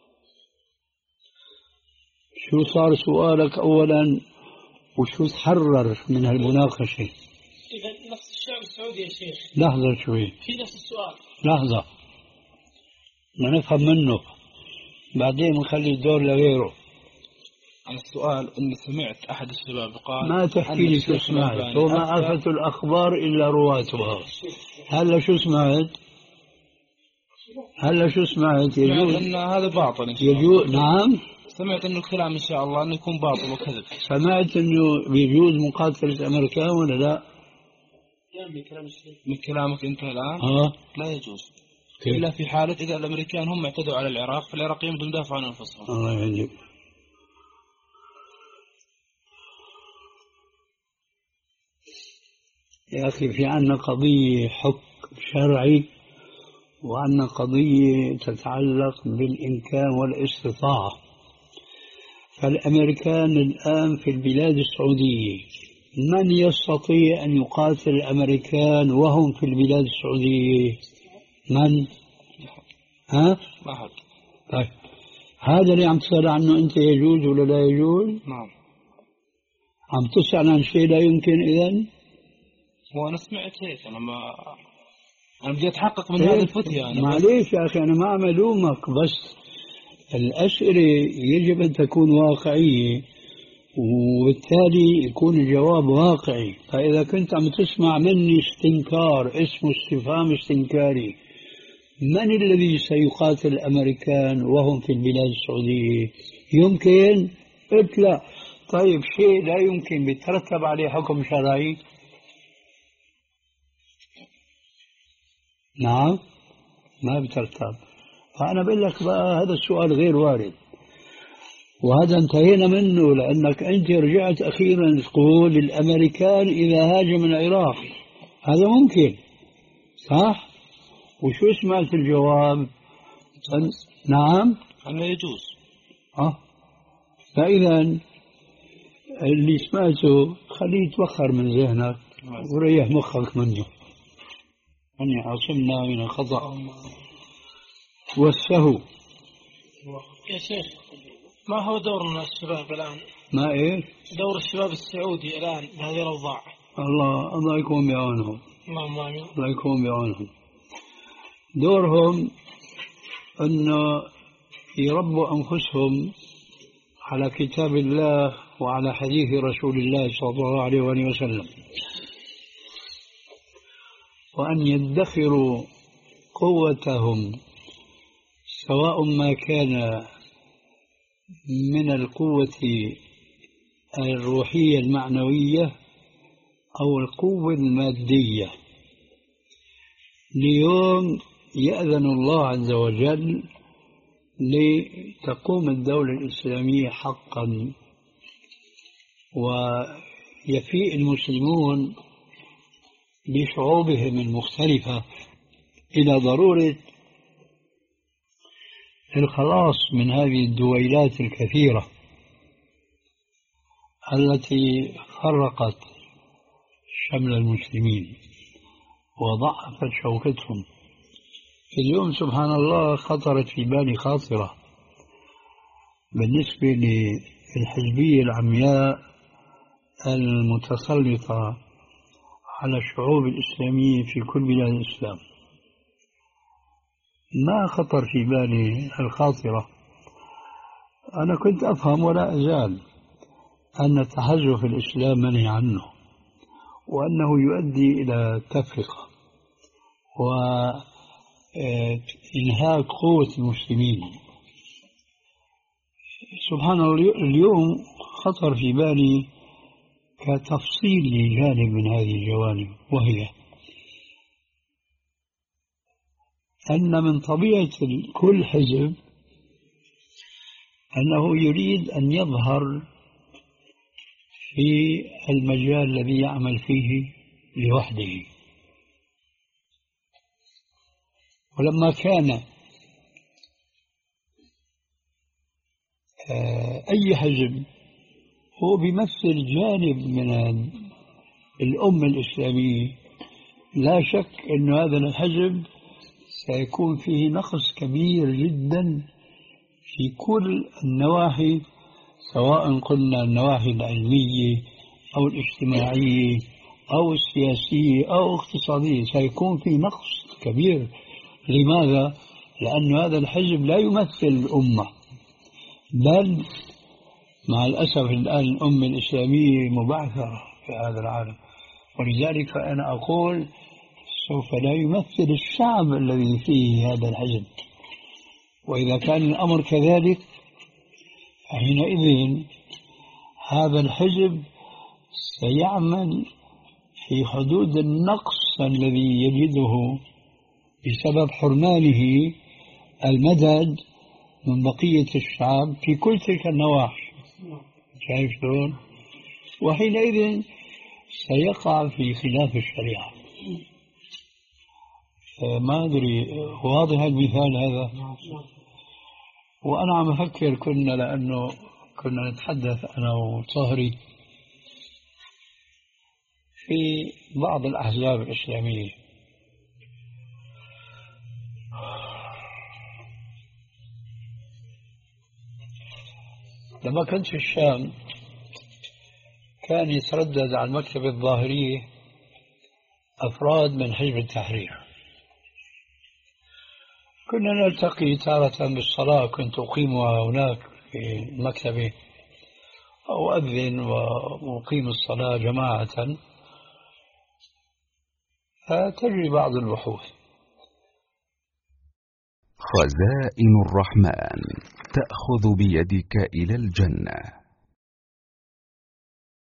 شو صار سؤالك أولا وشو تحرر من هالمناقشة؟ إذا نفس الشعب السعودي يا شيخ. لحظة شوي. في نفس السؤال. لحظة نفهم منه بعدين نخلي الدور لغيره. عن السؤال اني سمعت احد الشباب قال ما تحكي لي شو سمعت. وما آفة الاخبار الا رواتها. هلا شو سمعت؟ هلا شو سمعت؟ يجوز ان هذا باطل إن شاء الله. يجوز. نعم سمعت انه الكلام ان شاء الله انه يكون باطل وكذب. سمعت انه بيجوز مقاتلة الامريكان ولا لا؟ من كلامك انت الان ها؟ لا يجوز كيف؟ الا في حالة اذا الامريكان هم اعتدوا على العراق فالعراقيين بدهم يدافعوا عن انفسهم. الله يهديك. يا أخي في عنا قضية حكم شرعي وعنا قضية تتعلق بالإمكان والاستطاعة. فالأمريكان الآن في البلاد السعودية من يستطيع أن يقاتل الأمريكان وهم في البلاد السعودية؟ من؟ ها؟ ما حد. طيب هذا اللي عم تسأل عنه أنت يجوز ولا لا يجوز؟ نعم. عم تسأل عن شيء لا يمكن إذن؟ وأنا سمعت هيك. أنا ما أنا بدي أتحقق من هذه الفتية. أنا معليش يا أخي أنا ما عم ألومك بس الأسئلة يجب أن تكون واقعية وبالتالي يكون الجواب واقعي. فإذا كنت عم تسمع مني استنكار اسمه استفهام استنكاري من الذي سيقاتل الأمريكان وهم في البلاد السعودية؟ يمكن؟ قلت لا. طيب شيء لا يمكن بيترتب عليه حكم شرعي؟ نعم ما بترتب. فأنا بقول لك بقى هذا السؤال غير وارد وهذا انتهينا منه لأنك أنت رجعت أخيرا تقول الأمريكان إذا هاجم العراق هذا ممكن صح؟ وشو سمعت الجواب؟ أن... نعم أنه يجوز. أه فإذا اللي سمعته خليه يتوخر من ذهنك وريح مخك منه. أن يعصمنا من الخطأ والسهو. يا شيخ ما هو دورنا الشباب الآن؟ ما إيه؟ دور الشباب السعودي الآن بهذه الأوضاع. الله الله يكون بعونهم. اللهم آمين. الله يكون بعونهم. دورهم أنه يربوا أنفسهم على كتاب الله وعلى حديث رسول الله صلى الله عليه وآله وسلم وأن يدخروا قوتهم سواء ما كان من القوة الروحية المعنوية أو القوة المادية ليوم يأذن الله عز وجل لتقوم الدولة الإسلامية حقا ويفيء المسلمون بشعوبهم المختلفة إلى ضرورة الخلاص من هذه الدويلات الكثيرة التي فرقت شمل المسلمين وضعفت شوكتهم. اليوم سبحان الله خطرت في بالي خاطرة بالنسبة للحزبية العمياء المتسلطة على الشعوب الإسلامية في كل بلاد الإسلام. ما خطر في بالي الخاطرة. أنا كنت أفهم ولا أزال أن التحزب الإسلام منهي عنه وأنه يؤدي إلى تفرقة إنهاك قوة المسلمين. سبحان الله اليوم خطر في بالي كتفصيل لجانب من هذه الجوانب، وهي أن من طبيعة كل حزب أنه يريد أن يظهر في المجال الذي يعمل فيه لوحده. ولما كان أي حزب هو بيمثل جانب من الأمة الإسلامية، لا شك أن هذا الحزب سيكون فيه نقص كبير جدا في كل النواحي، سواء قلنا النواحي العلمية أو الاجتماعية أو السياسية أو الاقتصادية، سيكون فيه نقص كبير. لماذا؟ لأن هذا الحزب لا يمثل الأمة، بل مع الأسف الآن الأمة الإسلامية مبعثرة في هذا العالم، ولذلك أنا أقول سوف لا يمثل الشعب الذي فيه هذا الحزب. وإذا كان الأمر كذلك حينئذ هذا الحزب سيعمل في حدود النقص الذي يجده بسبب حرمانه المدد من بقية الشعب في كل تلك النواحي. شايف شلون؟ وحينئذ سيقع في خلاف الشريعة. ما أدري واضح المثال هذا؟ وأنا عم أفكر كنا لأنه كنا نتحدث أنا وصهري في بعض الأحزاب الإسلامية، لما كنت في الشام كان يتردد على المكتبة الظاهرية أفراد من حزب التحرير، كنا نلتقي تارة بالصلاة، كنت أقيمها هناك في المكتبة أو أذن وأقيم الصلاة جماعة، فتجري بعض البحوث. خزائن الرحمن تأخذ بيدك إلى الجنة.